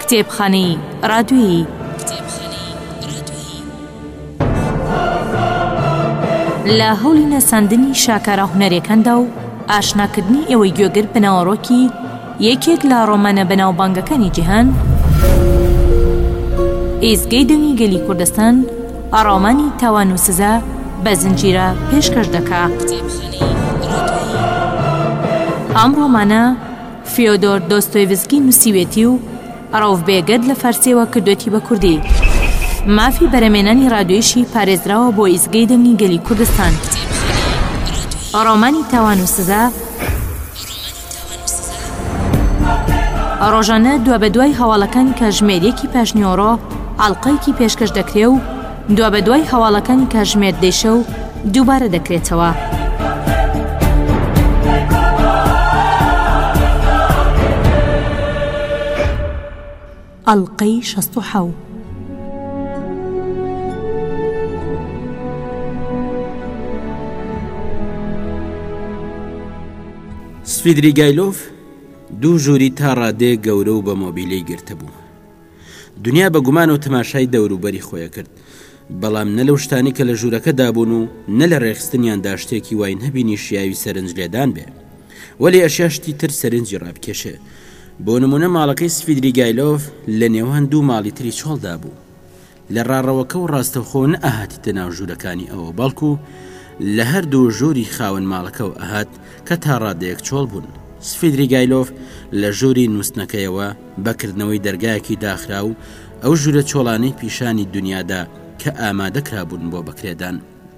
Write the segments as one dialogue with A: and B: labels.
A: کتێبخانەی ڕادیۆیی لە هەوڵی نەساندنی شاکارە هونەرەکاندا و ئاشناکردنی ئێوەی گوێگر بنەوەڕۆکی یەکێک لە ڕۆمانە بەناوبانگەکانی جیهان، ئێزگەی دەنگی گەلی کوردستان ڕۆمانی تاوان و سزا بە زنجیرە پێشکەش دەکا. ئەم ڕۆمانە فیۆدۆر دۆستۆیڤسکی نووسیوێتی و ڕەوڤبێگەد لە فارسیەوە کردوێتی بە کوردی. مافی بەرەمێنانی ڕادیۆییشی پارێزراوە بۆ ئیزگەی دەنگی گەلی کوردستان. ڕۆمانی تاوان و سزا ڕۆژانە دوا بە دوای هەواڵەکانی کاتژمێرێکی پاشنیۆڕۆ ئاڵقەیەکی پێشکەش دەکرێ و دوا بە دوای هەواڵەکانی کاتژمێر دێشە و دووبارە دەکرێتەوە. ئەڵقەی 67
B: سفیدریگایلۆف دوو ژووری تا ڕادێ گەورە و بە مۆبیلەی گرتە بوو. دنیا بە گومان و تەماشای دەوروبەری خۆیە کرد، بەڵام نە لەو شتانی کە لە ژوورەکە دابوون و نە لە ڕێخستنیاندا شتێکی وای نەبینی شیاوی سەرنج لێدان بێ، وەلی ئەشیاشتی تر سەرنجی ڕابکێشێ. بۆ نمونە ماڵەکەی سفیدریگایلۆف لە نێوان دوو ماڵی تری چۆڵدا بوو. لە ڕاڕەوەکە و ڕاستەوخۆ نە ئاهاتیتە ناو ژوورەکانی ئەوە، بەڵکو لە هەردوو ژووری خاوەن ماڵەکە و ئاهات کە تا ڕادەیەک چۆڵ بوون. سفیدریگایلۆف لە ژووری نووسنەکەیەوە بەکردنەوەی دەرگایەکی داخرا و ئەو ژوورە چۆڵانەی پیشانی دنیادا کە ئامادەکرابوون بۆ بەکرێدان.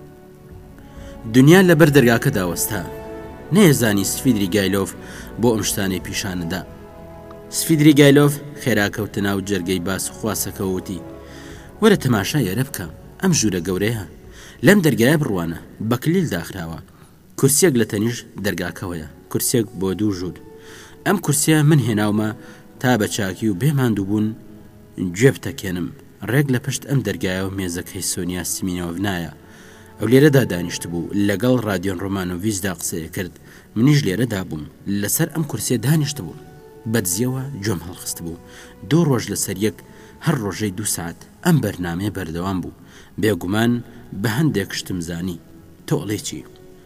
B: دنیا لەبەر دەرگاکە داوەستا، نەیەزانی سفیدریگایلۆف بۆ ئەم شتانەی پیشانەدا. سفیدریگایلۆف خێراکەوتە ناو جەرگەی باس و خواسەکە وتی: وەرە تەماشا یارە بکە، ئەم ژوورە گەورەیە، لەم دەرگایە بڕوانە، بەکلیل داخراوە، کورسێک لە تەنیش دەرگاکەوەیە، کورسێک بۆ دوو ژوور. ئەم کورسیە من هێناومە تا بە چاکی و بێماندوو بوون گوێ بتەکێنم. ڕێک لە پشت ئەم دەرگایە و مێزەکەی سۆنیا سیمینۆڤنایە، ئەو لێرەدا دانیشت بوو، لەگەڵ رادیۆن ڕۆمانۆڤیچدا قسەیە کرد. منیش لێرەدا بووم، لەسەر ئەم کورسیە دانیشت بوو، بەدزیەوە جۆم هەڵخست بوو. 2 ڕۆژ لەسەر یەک، هەر ڕۆژەی 2 ساعت ئەم بەرنامەیە بەردەوام بوو. بێگومان بە هەندێک شتم زانی. تۆڵێ چی؟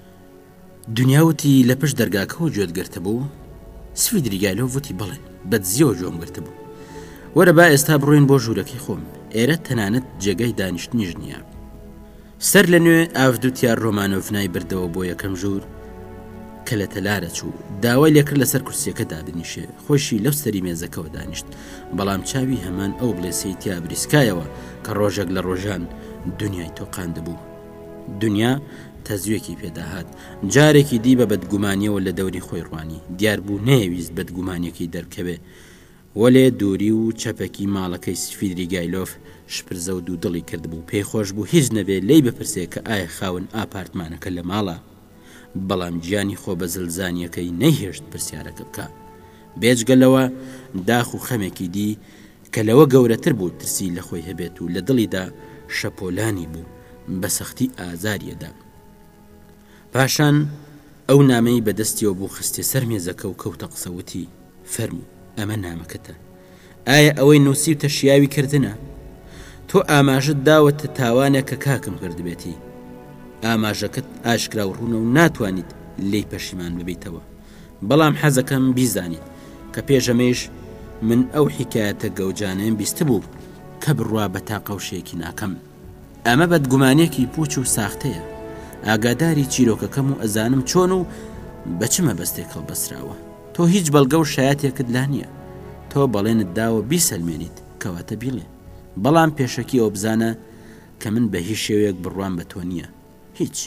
B: دنیاوتی لە پشت دەرگاکەەوە گوێت گرتە بوو؟ سفیدریگایلۆف وتی بەڵێ، بەدزیەوە جۆم گرتە بوو. وەرە با ئێستا بڕۆین بۆ ژوورەکەی خۆم، ئێرە تەنانەت جێگەی دانیشتنیش نییە. سەر لە نوێ ئاودوتیار ڕۆمانۆڤنای بردەوە بۆ یەکەم ژوور کە لە تەلارە چوو. داوای لێکرد لەسەر کورسیەکە دابنیشێ. خۆشی لەو سەری مێزەکەەوە دانیشت، بەڵام چاوی هەمان ئەو بڵێسەی تیا بریسکایەوە کە ڕۆژێک لە ڕۆژان دنیای تۆقاندە بوو. دنیا تەزوێکی پێداهات، جارێکی دی بە بەدگومانیەوە لە دەوری خۆی ڕوانی. دیار بوو نەیەویست بەدگومانیەکی دەرکەوێ، وەلێ دووری و چەپەکی ماڵەکەی سفیدریگایلۆف شپرزە و دوو دڵی کرد بوو. پێی خۆش بوو هیچ نەبێ لی بپرسێ کە ئایا خاون ئاپارتمانەکە لە ماڵە، بەڵام گیانی خۆ بە زلزانیەکەی نەیهێشت پرسیارەکە بکە. بێجگەلەوە داخ و خەمێکی دی کە لەوە گەورەتر بوو ترسی لە خۆی هەبێت و لە دڵیدا شەپۆلانی بوو، بە سەختی ئازاریەدا. پاشان ئەو نامەی بەدەستیەوە بوو خستێ سەر مێزەکە و کەوتە قسەوتی: فەرموو، ئەمە نامەکەتە. ئایا ئەوەی نووسیوتە شیاوی کردنە؟ تۆ ئاماژت داوەتە تاوانێک کە کاکم کردبێتی. ئاماژەکەت ئاشکرا و ڕوونە و ناتوانیت لی پەشیمان ببیتەوە، بەڵام حەزەکەم بیزانیت کە پێشەمەش من ئەو حیکایەتە گەوجانەیەم بیست بوو کە بڕوا بە تاقەوشێکی ناکەم. ئەمە بەدگومانێکی پوچ و ساختەیە. ئاگاداری چیرۆکەکەم و ئەزانم چۆن و بەچمە بەستێک هەڵبەسراوە. تۆ هیچ بەڵگە و شایەتێکت لا نییە. تۆ بەڵێنت داوە بیسەلمێنیت، کەواتە بیڵێ، بەڵام پێشەکی ئەو بزانە کە من بە هیچ شێوەیەک بڕوان بە تۆ نییە. هیچ.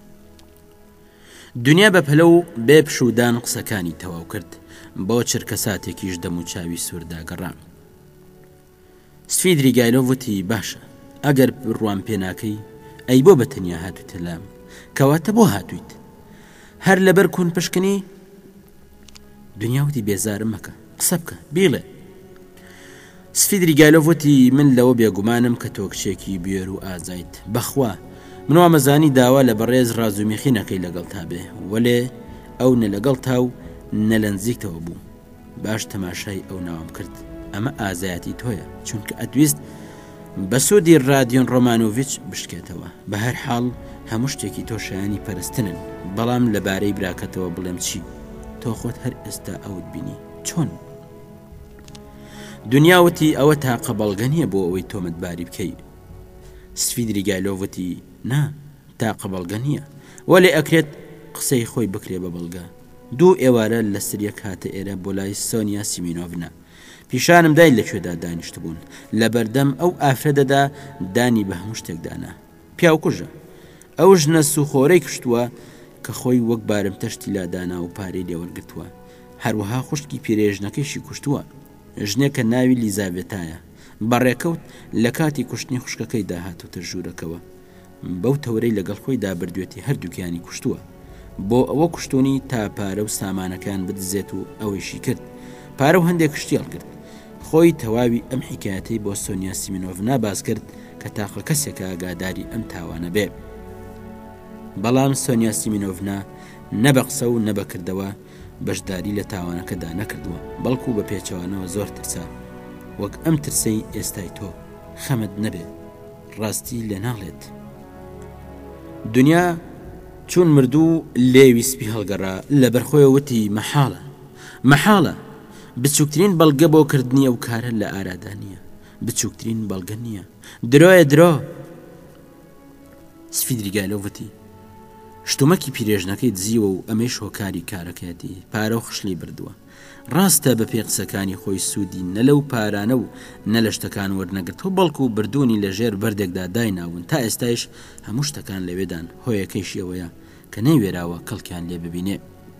B: دنیا بە پەلە و بێ پشودان قسەکانی تەواو کرد، بۆ چرکە ساتێکیش دەم و چاوی سوورداگەڕام. سفیدریگایلۆف وتی: باشە، ئەگەر بڕوان پێناکەی ئەی بۆ بەتەنیا هاتوویتە لام، کەواتە بۆ هاتوویت؟ هەر لەبەر کوون پشکنی؟ دنیاوتی: بێزارم مەکە، قسە بکە، بیڵێ. سفیدریگایلۆف وتی: من لەوە بێگومانم کە تۆ کچێکی بێر و ئازایت. بەخوا من وامەزانی داوا لە بەڕێز ڕازومیخینەکەی لەگەڵ تا بێ، وەلێ ئەو نە لەگەڵ تا و نە لە نزیکتەوە بوو. باش تەماشای ئەو ناوام کرد، ئەمە ئازایەتی تۆیە چونکە ئەتویست بە سوودی رادیۆن ڕۆمانۆڤیچ بشکێتەوە. بە هەر حاڵ هەموو شتێکی تۆ شایانی پەرستنن، بەڵام لەبارەی براکەتەوە بڵێم چی؟ تۆ خۆت هەر ئێستا ئەوت بینی چۆن؟ دنیاوتی ئەوە تاقە بەڵگە نییە بۆ ئەوەی تۆمەتباری بکەی. سفیدریگایلۆڤەتی نا تاقە بەڵگە نییە، وەلێ ئەکرێت قسەی خۆی بکرێ بە بەڵگە. دوو ئێوارە لە سریەک هاتە ئێرە بۆ لای سۆنیا سیمینۆڤنا. پیشانم دای لەکوێدا دانیشت بوون، لە بەردەم ئەو ئافرەدەدا دانی بە هەموو شتێکدانا. پیاوکوژە ئەو ژنە سوخۆرەی کشتووە کە خۆی وەک بارم تەشتی لادانا و پارەی لێوەرگرتووە. هەروەها خوشکی پیرێژنەکەیشی کوشتووە، ژنێکە ناوی لیزابێتایە. بەڕێکەوت لە کاتی کوشتنی خوشکەکەی داهاتوتە ژوورەکەوە، بەو تەورەی لەگەڵ خۆی دابردوێتی هەردووکیانی کوشتووە. بۆ ئەوە کوشتونی تا پارە و سامانەکان بدزێت و ئەوەیشی کرد. پارە و هەندێک کشتیڵ کرد. خۆی تەواوی ئەم حکایەتەی بۆ سۆنیا سیمینۆڤنا باز کرد کە تاقە کەسێکە ئاگاداری ئەم تاوانە بێ. بەڵام سۆنیا سیمینۆڤنا نە بە قسە و نە بەکردەوە بەشداری لە تاوانەکەدا نەکردووە، بەڵکو بە پێچەوانەوە زۆر ترسا. وەک ئەم ترسەی ئێستای تۆ خەمت نەبێ، ڕاستی لێ ناڵێت. دنیا چون مردوو لێویسپی هەڵگەڕا لە بەرخۆی وتی مەحاڵە بچووکترین بەڵگە بۆ کردنی ئەو کارە لە ئارادانیە، بچووکترین بەڵگە نییە، درۆیە درۆ. سفیدریگایلۆڤەتی شتومەکی پیرێژنەکەی دزیوە و ئەمەش هۆکاری کارەکەتی پارە و خشلی بردووە. ڕاستە بە پێ قسەکانی خۆی سوودی نە لەو پارانە و نە لە شتەکان وەرنەگرتەوە، بەڵکو بردوونی لە ژێر بەردێکدا دایناون تا ئێستایش هەموو شتەکان لەوێدان. هۆیەکەیشی ئەوەیە کە نەیوێراوە کەڵکیان لێ ببینێ.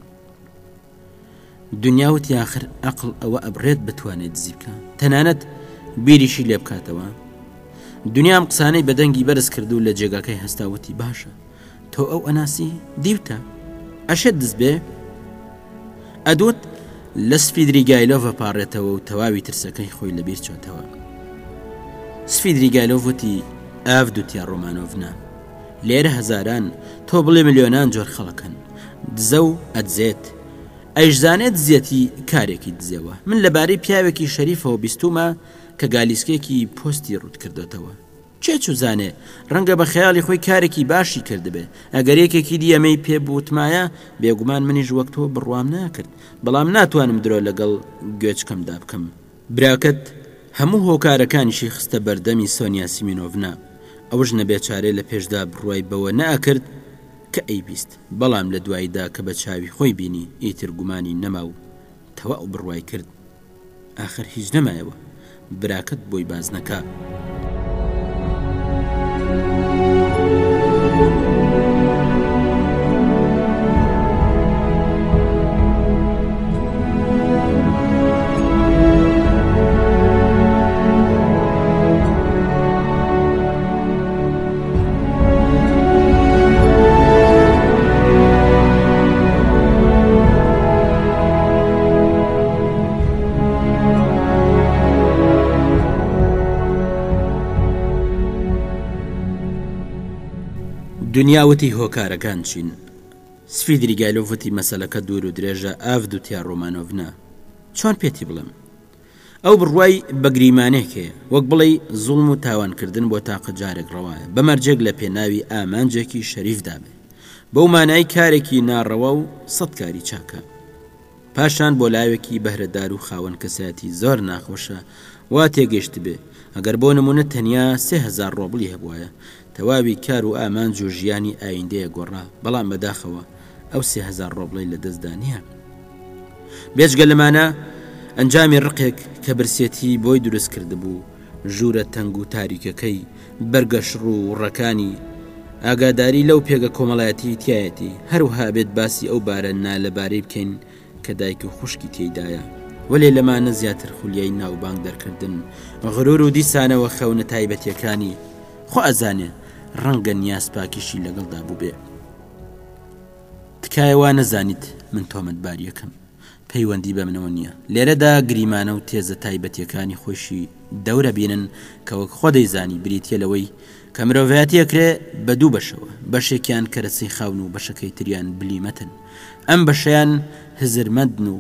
B: دنیاوتی آخر عەقڵ ئەوە ئەبڕێت بتوانێت دزی بکە، تەنانەت بیریشی لێ بکاتەوە. دنیام قسانەی بەدەنگی بەرز کرد و لە جێگاکەی هەستاوتی باشە تۆ ئەو ئەناسی دیوتە ئەشێت دز بێ. ئەدوت لە سفیدریگایلۆڤە پاڕێتەوە و تەواوی ترسەکەی خۆی لەبیر چۆتەوە. سفیدریگایلۆڤەتی ئاڤدوتیا ڕۆمانۆڤنا لێرە هەزاران تۆ بڵێ ملیۆنان جۆر خەڵەکەن، دزە و ئەدزێت، ئەیشزانێت دزیەتی کارێکی دزێەوە. من لەبارەی پیاوێکی شەریفەوە بیستومە کە گالیسکێکی پۆستی ڕوود کردوتەوە. چێچ و زانێ ڕەنگە بە خەیاڵی خۆی کارێکی باشی کردبێ، ئەگەر یەکێکی دیەمەی پێ بوتمایە بێگومان منیش وەک تۆ بڕوام ناکرد، بەڵام ناتوانم درۆ لەگەڵ گوێچکەمدا بکەم. براکەت هەموو هۆکارەکانیشی خستە بەردەمی سۆنیا سیمینۆڤنا. ئەوش نەبێچارێ لە پێشدا بڕوای بەوە نەئەکرد کە ئەیبیست، بەڵام لە دواییدا کە بە چاوی خۆی بینی ئیتر گومانی نەما و تەواو بڕوای کرد. ئاخر هیچ نەمایەوە، براکەت بۆی باز نەکا. دنیاوتی هۆکارەکان چین. سفیدریگایلۆڤەتی مەسەلەکە دوور و درێژە ئاڤدوتیا ڕۆمانۆڤنا. چۆن پێتی بڵم؟ ئەو بڕوای بەگریمانێکەیە، وەک بڵێ زوڵم و تاوانکردن بۆ تاقە جارێک ڕەوایە، بەمەرجێک لە پێناوی ئامانجێکی شەریف دابێ، بەو مانای کارێکی ناڕەوا و سەد کاری چاکە. پاشان بۆ لاوێکی بەهرەدار و خاوەن کەسایەتی زۆر ناخۆشە وا تێگەشت بێ. ئەگەر بۆ نمونە تەنیا 3000 ڕۆبڵی هەبوایە، تەواوی کار و ئامانج و ژیانی ئایندەیە گۆڕا، بەڵام بەداخەوە ئەو 3000 ڕۆبڵی لە دەستدا نییە. بێجگە لەمانە ئەنجامی ڕقێک کە برسێتی بۆی دروست کرده بوو، ژوورە تەنگ و تاریکەکەی بەرگەشڕ و ڕەکانی ئاگاداری لەو پێگە کۆمەڵایەتی تایەتی، هەروها بێت باسی ئەو بارە نالەبارەی بکەین کە دایک و خوشکی تێیدایە. وەلێ لەمانە زیاتر خولیای ناوبانگ دەرکردن، غرور و دیسانەوە خەونە تایبەتیەکانی خۆ ئەزانێ ڕەنگە نیاز پاکیشی لەگەڵدا بوو بێ. تکایەوە نەزانیت من تۆمەتباریەکەم، پەیوەندی بە منەوە نییە. لێرەدا گریمانە و تێزە تایبەتیەکانی خۆشی دەورە بینن کە وەک خۆ دەیزانی بریتە لەوەی کە مرۆڤایەتیەکرێ بە دوو بەشەوە، بەشێکیان کەرەسەی خاون و بەشەکەی تریان بلیمەتن. ئەم بەشەیان هزرمەندن و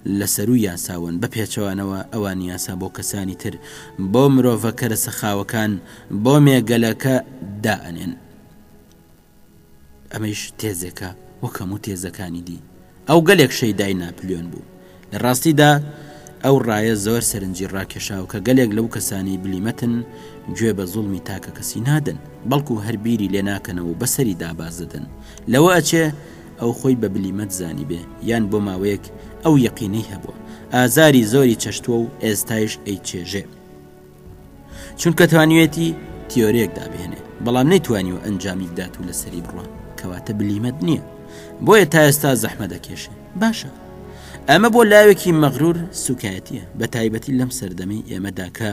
B: لەسەر و یاساون بە پێچەوانەوە ئەوان یاسا بۆ کەسانی تر بۆ مرۆڤەکە لە سەخاوەکان بۆ مێگەلەکە دائەنێن. ئەمەش تێزێکە وەک هەموو تێزەکانی دی. ئەو گەلێک شەیدای ناپلیۆن بوو. لە ڕاستیدا ئەو ڕایە زۆر سەرنجی ڕاکێشاو کە گەلێک لەو کەسانی بلیمەتن گوێ بە زوڵمی تاکە کەسی نادەن، بەڵکو هەربیری لێ ناکەنەوە و بەسەری داباز دەدەن. لەوە ئەچێ ئەو خۆی بە بلیمەت زانی بێ یان بۆ ماوەیەک ئەو یەقینەی هەبووە ئازاری زۆری چەشتووە و ئێستایش ئەی چێژێ، چونکە توانیوێتی تیۆرێک دابێنێ بەڵام نەیتوانیوە ئەنجامی بدات و لەسەری بڕوە، کەواتە بلیمەت نییە، بۆیە تا ئێستا زەحمە دەکێشێ. باشە، ئەمە بۆ لاوێکی مەغرور سوکایەتیە، بە تایبەتی لەم سەردەمەی ئێمەدا کە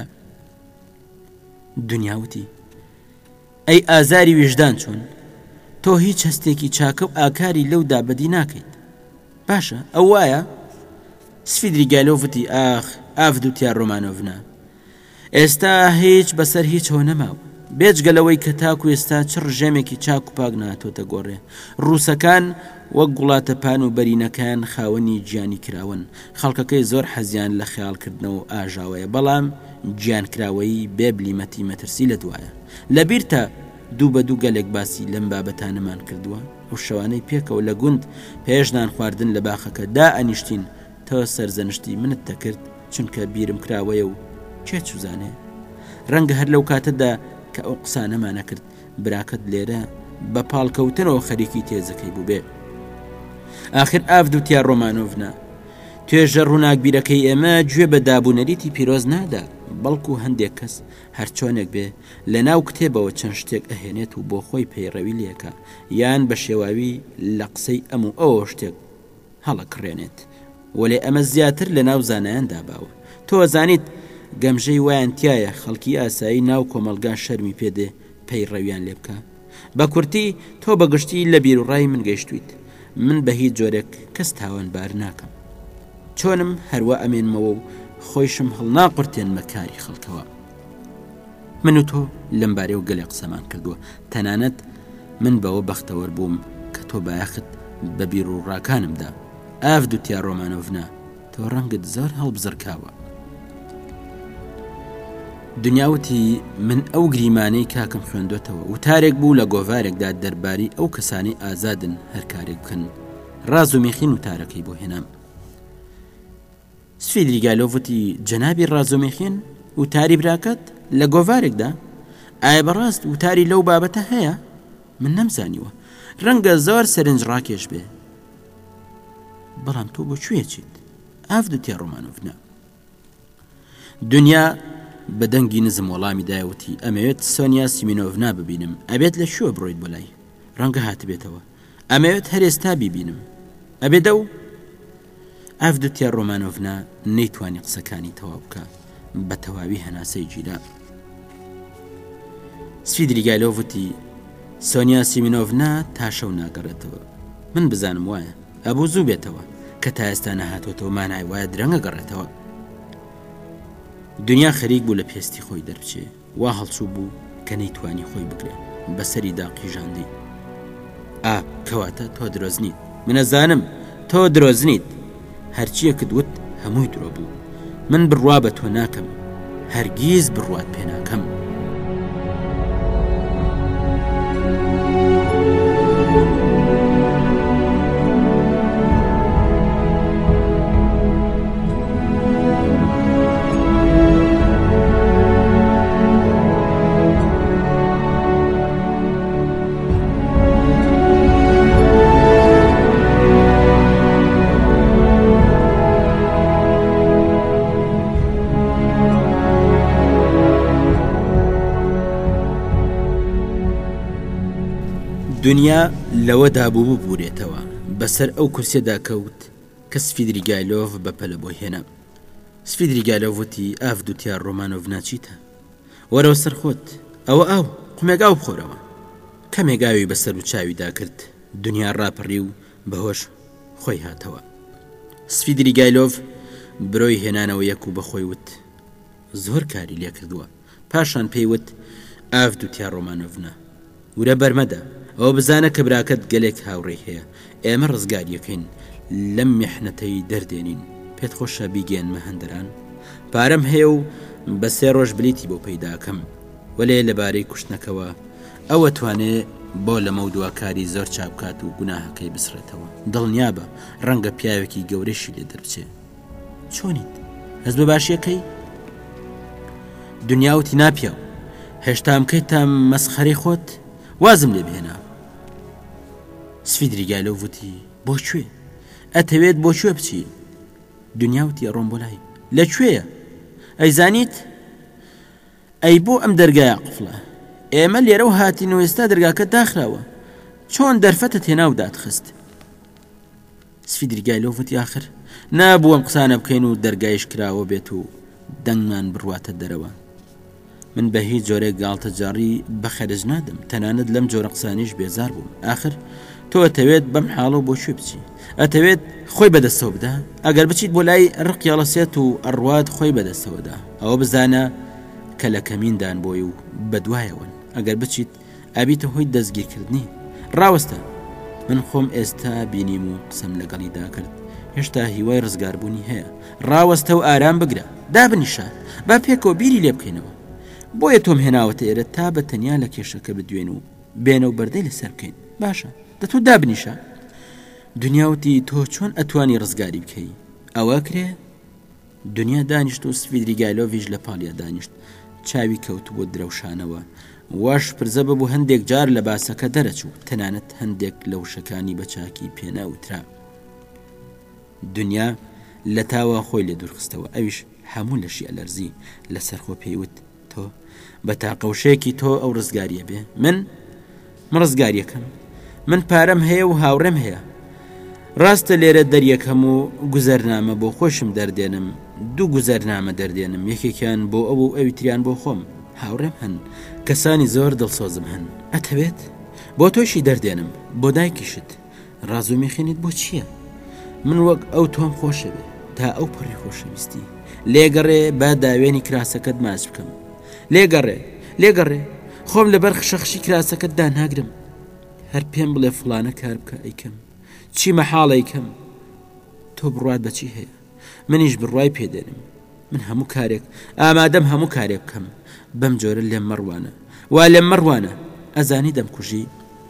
B: دنیاوتی ئەی ئازاری ویژدان چۆن تۆ هیچ هەستێکی چاکە و ئاکاری لەو دابەدی ناکەیت. باشە ئەو وایە؟ سفیدریگایلۆڤتی ئاخ ئافدوتیا ڕۆمانۆڤنا، ئێستا هیچ بەسەر هیچەوە نەماوە بێجگەلەوەی کە تاکو ئێستا چ ڕژێمێکی چاک و پاک ناتۆتە گۆڕێ. ڕووسەکان وەک گوڵاتەپان و بەرینەکان خاوەنی گیانی کراون، خەڵکەکەی زۆر حەزیان لە خەیاڵکردنەوە و ئاژاوەیە، بەڵام گیانکراوەی بێ بلیمەتی مەترسی لە دوایە. لەبیر تا دوو بە دوو گەلێک باسی لەم بابەتانەمان کردووە. ئەو شەوانەی پێکەوە لە گوند پێشنان خواردن لە باخەکە دا ئەنیشتین تەوە سەرزەنشتی منت دەکرد، چونکە بیرم کراوەیە و چێ چوزانێ. ڕەنگە هەر لەو کاتەدا کە ئەو قسانەمانە کرد براکەت لێرە بە پاڵکەوتنەوە خەریکی تێزەکەی بوو بێ. ئاخر ئافدوتیا ڕۆمانۆڤنا، توێژە ڕووناکبیرەکەی ئێمە گوێ بە دابوونەریتی پیرۆز نادا، بەڵکو هەندێک کەس هەرچۆنێک بێ لە ناو کتێبەوە چەند شتێک ئەهێنێت و بۆ خۆی پەیڕەوی لێکە یان بە شێواوی لە قسەی ئەم و ئەوە شتێک هەڵەکڕێنێت، وەلێ ئەمە زیاتر لە ناو زانایان داباوە. تۆ زانیت گەمژەی وایان تایە خەڵکی ئاسایی ناو کۆمەلگا شەرمی پێدێ پەیڕەویان لێ بکە. بە کورتی تۆ بەگشتی لە بیر و ڕای من گەیشتویت، من بە هیچ جۆرێک کەس تاوانبار ناکەم، چۆنم هەروە ئەمێنمەوە و خۆیشم هەڵناقورتێنمە کاری خەڵکەوە. من و تۆ لەمبارەی و گەلێ قسەمان کردووە، تەنانەت من بەوە بەختەوەر بووم کە تۆ بایەخت بە بیر و ڕاکانمدا. ئافدوتیا ڕۆمانۆڤنا، تۆ ڕەنگت زۆر هەڵبزڕکاوە. دنیاوتی من ئەو گریمانەی کاکەم خوێندوێتەوە و تارێک بوو لە گۆڤارێکدا دەرباری ئەو کەسانی ئازادن هەر کارێک بکەن، ڕاز و مێخین و تارەکەی بۆ هێنام. سفیدریگایلۆڤتی جەنابی ڕاز و مێخین و تاری براکەت لە گۆڤارێکدا؟ ئایا بەڕاست وتاری لەو بابەتە هەیە؟ من نەمزانیوە، ڕەنگە زۆر سەرنج ڕاکێش بێ. بەڵام تۆ بۆ کوێچیت؟ ئافدوتیا ڕۆمانۆڤنا. دنیا بە دەنگی نزم وەڵامی دایوتی ئەمەوێت سۆنیا سیمینۆڤنا ببینم، ئەبێت لە شووە بڕۆیت بۆ لای، ڕەنگە هاتبێتەوە، ئەمەوێت هەرێستا بیبینم، ئەبێدە و ئافدوتیا ڕۆمانۆڤنا نەیتوانی قسەکانی تەواو بکە، بە تەواوی هەناسەی گیرا. سفیدریگایلۆڤتی سۆنیا سیمینۆڤنا تا شەو ناگەڕێتەوە، من بزانم وایە ئەبوو زوو بێتەوە کە تا ئێستا نەهاتۆتەوە، مانای وایە درەنگە گەڕێتەوە. دنیا خەریک بوو لە پێستی خۆی دەربچێ، وا هەڵچوو بوو کە نەیتوانی خۆی بگرێ، بەسەری داقیژاندی. کەواتە تۆ درۆزنیت، منەزانم تۆ درۆزنیت، هەرچیەکت وت هەمووی درۆ بوو، من بڕوا بە تۆ ناکەم، هەرگیز بڕوات پێ ناکەم. دنیا لەوەدا بوو ببورێتەوە، بەسەر ئەو کورسێدا کەوت کە سفیدریگایلۆڤ بەپەلە بۆ هێنا. سفیدریگایلۆڤتی ئافدوتیا ڕۆمانۆڤنا چیتە؟ وەرەوە سەرخۆت، ئەوە ئاو قومێگاو بخۆرەوە. کەمێگاوی بەسەر و چاویدا کرد، دنیا ڕاپەڕی و بەهۆش خۆی هاتەوە. سفیدریگایلۆڤ برۆی هێنانەوە یەک و بەخۆی وت زۆر کاری لێ کردووە، پاشان پێیوت ئافدوتیا ڕۆمانۆڤنا ورە بەرمەدە، ئەوە بزانە کە براکەت گەلێک هاوڕێی هەیە، ئێمە ڕزگاریەکەین لەم میحنەتەی دەردێنین، پێت خۆشە بیگەێنمە هەندەران پارەم هەیە و بە 3 ڕۆژ بلیتی بۆ پەیداکەم وەلێ لەبارەی کوشتنەکەوە ئەوە توانێ بۆ لەمە و دواکاری زۆر چاپکات و گوناهەکەی بسرێتەوە دڵنیا بە ڕەنگە پیاوێکی گەورەشی لێ دەربچێ چۆنیت هەست بە باشیەکەی دنیاوتی ناپیا و هێشتا بکەیت تا مەسخەرەی خۆت وازم لێ بهێنا سفیدریگایلۆڤ وتی بۆکوێ ئەتەوێت بۆکوێ بچی دنیاوتی ئەڕۆم بۆ لای لەکوێیە ئەیزانیت ئەی بۆ ئەم دەرگایە قفڵە ئێمە لێرە و هاتین و ئێستا دەرگاکە داخراوە چۆن دەرفەتت هێنا و دادخست سفیدریگایلۆڤ وتی آخر نابووم قسانە بکەین و دەرگایش کراوە بێت و دەنگمان بڕواتە دەرەوە من بە هیچ جۆرێک گاڵتە جاڕی بەخەرج نادەم تەنانەت لەم جۆرە قسانیش بێزار بووم آخر تۆ ئەتەوێت بەم حاڵە بۆ شوێ بچی ئەتەوێت خۆی بەدەستەوە بدا ئەگەر بچیت بۆ لای ڕقیاڵەسێت و ئەڕوات خۆی بەدەستەوەدا ئەوە بزانە کە لە کەمیندان بۆی و بەدوایەوەن ئەگەر بچیت ئەبیتە هۆی دەستگیرکردنی ڕاوەستە من خۆم ئێستا بینیم و قسەم لەگەڵیدا کرد هێشتا هیوای ڕزگاربوونی هەیە ڕاوەستە و ئارام بگرە دابنیشە با پێکەوە بیری لێ بکەینەوە بۆیە تۆم هێناوەتە ئێرە تا بە تەنیا لە کێشەکە بدوێن و بێنە و بەردەی لەسەر بکەین باشە دەتۆ دابنیشە دنیاوتی تۆ چۆن ئەتوانی ڕزگاری بکەی ئەوە کرێ دنیا دانیشت و سفیدریگایلۆڤیش لە پاڵیا دانیشت چاوی کەوت بۆ درەوشانەوە واش پرزە ببوو هەندێک جار لە باسەکە دەرەچوو تەنانەت هەندێک لە وشەکانی بە چاکی پێناوترا دنیا لە تاوە خۆی لێ دوورخستەوە ئەویش هەموو لەشی ئەلەرزی لەسەر خۆ پێیوت تۆ بە تاقەوشەیەکی تۆ ئەو ڕزگاریە بێ من ڕزگاریەکەم من پارەم هەیە و هاوڕێم هەیە ڕاستە لێرە دەریەکەم و گوزەرنامە بۆ خۆشم دەردێنم 2 گوزەرنامە دەردێنم یەکێکیان بۆ ئەو و ئەویتریان بۆ خۆم هاوڕێم هەن کەسانی زۆر دڵسۆزم هەن ئەتەوێت بۆ تۆشی دەردێنم بۆ دایکیشت ڕازوو میخێنیت بۆ چییە من وەک ئەو تۆم خۆشە بێ تا ئەو پڕی خۆشەویستی لێگەڕێ با داوێنی کراسەکەت ماچ بکەم لێگەڕێ خۆم لەبەر خشەخشی کراسەکەت داناگرم هەر پێم بڵێ فڵانە کار بکە ئەیکەم چی مەحاڵەیکەم تۆ بڕوات بەچی هەیە منیش بڕوای پێدێنم من هەموو کارێک ئامادەم هەموو کارێک بکەم بەم جۆرە لێم مەڕوانە وا لێم مەڕوانە ئەزانی دەمکوژی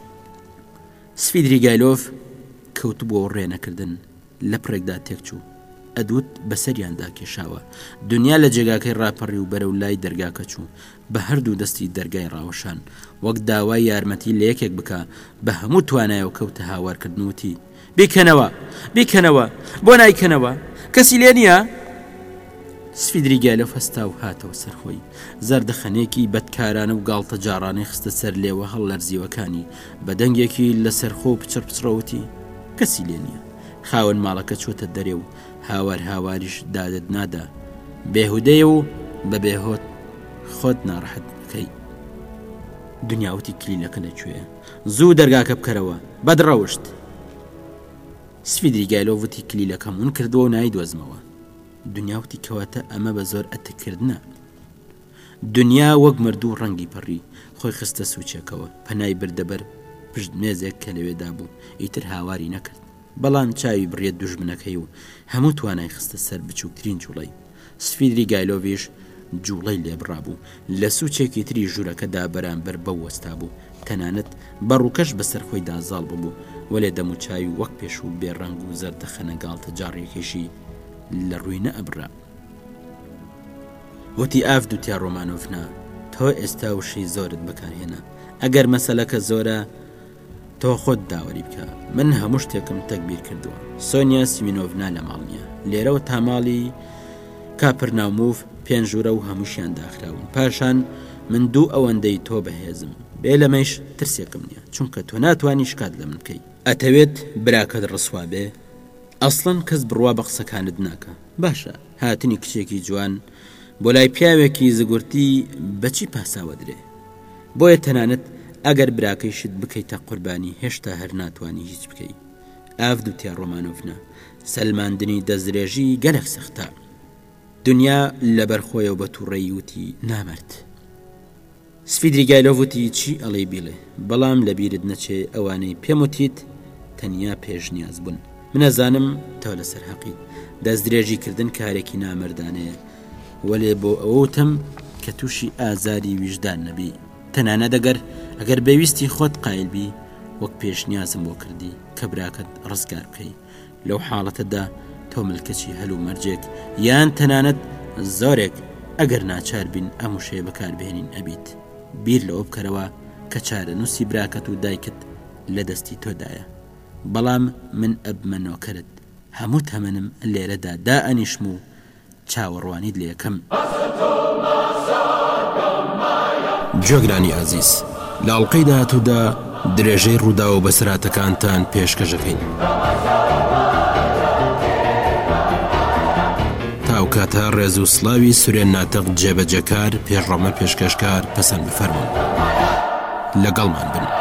B: سفیدریگایلۆڤ کەوت بۆ ڕێنەکردن لە پڕێکدا تێکچوو ئەدوت بەسەریاندا کێشاوە دنیا لە جێگاکەی ڕاپەڕی و بەرەو لای دەرگاکە چوو بە هەردوو دەستی دەرگای ڕاوەشان وەک داوای یارمەتی لە یەکێک بکە بە هەموو توانایە و کەوتە هاوارکردنوتی بیکەنەوە بۆ نایکەنەوە کەسی لێ نییە سفیدریگایلۆڤ هەستا و هاتەوە سەرخۆی زەردەخەنێکی بەدکارانە و گاڵتە جاڕانەی خستە سەر لێوە هەڵ لەرزیوەکانی بە دەنگێکی لەسەر خۆ پچڕ پچڕەوتی کەسی لێ نییە خاوەن ماڵەکە چۆتە دەرێ و هاواریش دادت نادا بێهودەیە و بە بێهۆت خۆت ناڕەحەت بکەی دنیاوتی کلیلەکە لەکوێیە زوو دەرگاکە بکەرەوە بەدڕەوشت سفیدریگایلۆڤ وتی کلیلەکەم ون کردووە و نایدۆزمەوە دنیاوتی کەواتە ئەمە بە زۆر ئەتکردنە دنیا وەک مردوو ڕەنگی پەڕی خۆی خستە سوچێکەوە پەنای بردەبەر پشت مێزێک کە لەوێدا بوو ئیتر هاواری نەکرد بەڵام چاوی بڕێت دوژمنەکەی و هەموو توانای خستە سەر بچووکترین جوڵەی سفیدریگایلۆڤیش جوڵەی لێبڕابوو لە سوچێکی تری ژوورەکەدا بەرامبەر بەو وەستا بوو تەنانەت بەڕووکەش بەسەر خۆی دازاڵ ببوو وەلێ دەموچاوی وەک پێش و بێڕەنگ و زەردەخەنە گاڵتە جاڕێکێشی لە ڕووی نەئەبرا وتی ئاف دووتیا ڕۆمانۆڤنا تۆ ئێستا وشی زۆرت بەکارهێنا ئەگەر مەسەلەکە زۆرە تۆ خۆت داوەری بکە من هەموو شتێکم تەکبیر کردووە سۆنیا سیمینۆڤنا لە ماڵ نییە لێرەوە تا ماڵی کاپرناومۆڤ 5 ژوورە و هەمووشیان داخراون پاشان من 2 ئەوەندەی تۆ بەهێزم بێ لەمەش ترسێکم نییە چونکە تۆ ناتوانی شکات لە من بکەی ئەتەوێت براکەت ڕسوا بێ ئەسڵەن کەس بڕوا بە قسەکانت ناکە باشە هاتنی کچێکی جوان بۆ لای پیاوێکی زگورتی بەچی پاساوە درێ بۆیە تەنانەت ئەگەر براکەیشت بکەیتە قوربانی هێشتا هەر ناتوانی هیچ بکەی ئاف دووتیا ڕۆمانۆڤنا سەلماندنی دەستدرێژی گەلێک سەختە دنیا لەبەر خۆیەوە بە تووڕێی وتی نامرد سفیدریگایلۆڤ وتی چی ئەڵێ بیڵێ بەڵام لەبیرت نەچێ ئەوانەی پێم وتیت تەنیا پێشنیاز بوون منەزانم تۆ لەسەر حەقیت دەستدرێژیکردن کارێکی نامەردانەیە وەلێ بۆ ئەوتم کە تووشی ئازاری ویژدان نەبی تەنانە دەگەر ئەگەر بەویستی خۆت قایلبی وەک پێشنیازم بۆ کردی کە براکەت ڕزگار بکەی لەو حاڵەتەدا تۆ ملکەچی هەلو مەرجێک یان تەنانەت زۆرێک ئەگەر ناچار بین ئەم شێ بەکاربهێنین ئەبیت بیر لەوە بکەرەوە کە چارە نووسی براکەت و دایکت لە دەستی تۆدایە بەڵام من ئەبمەنۆکەرت هەموو تەمەنم لێرەدا دائەنیشم و چاوەڕوانیت لێ یەکەم.
C: جۆگرانی ئازیز لە ئەڵقەی داهاتوودا درێژەی ڕوودا و بەسراتەکانتان پێشکەشەکەین. تاوکاتە ڕێز و سڵاوی سورێن ناتەق جێبەجەکار پێشڕەمە پێشکەشکار پەسەند بفەرمون لەگەڵمان بن.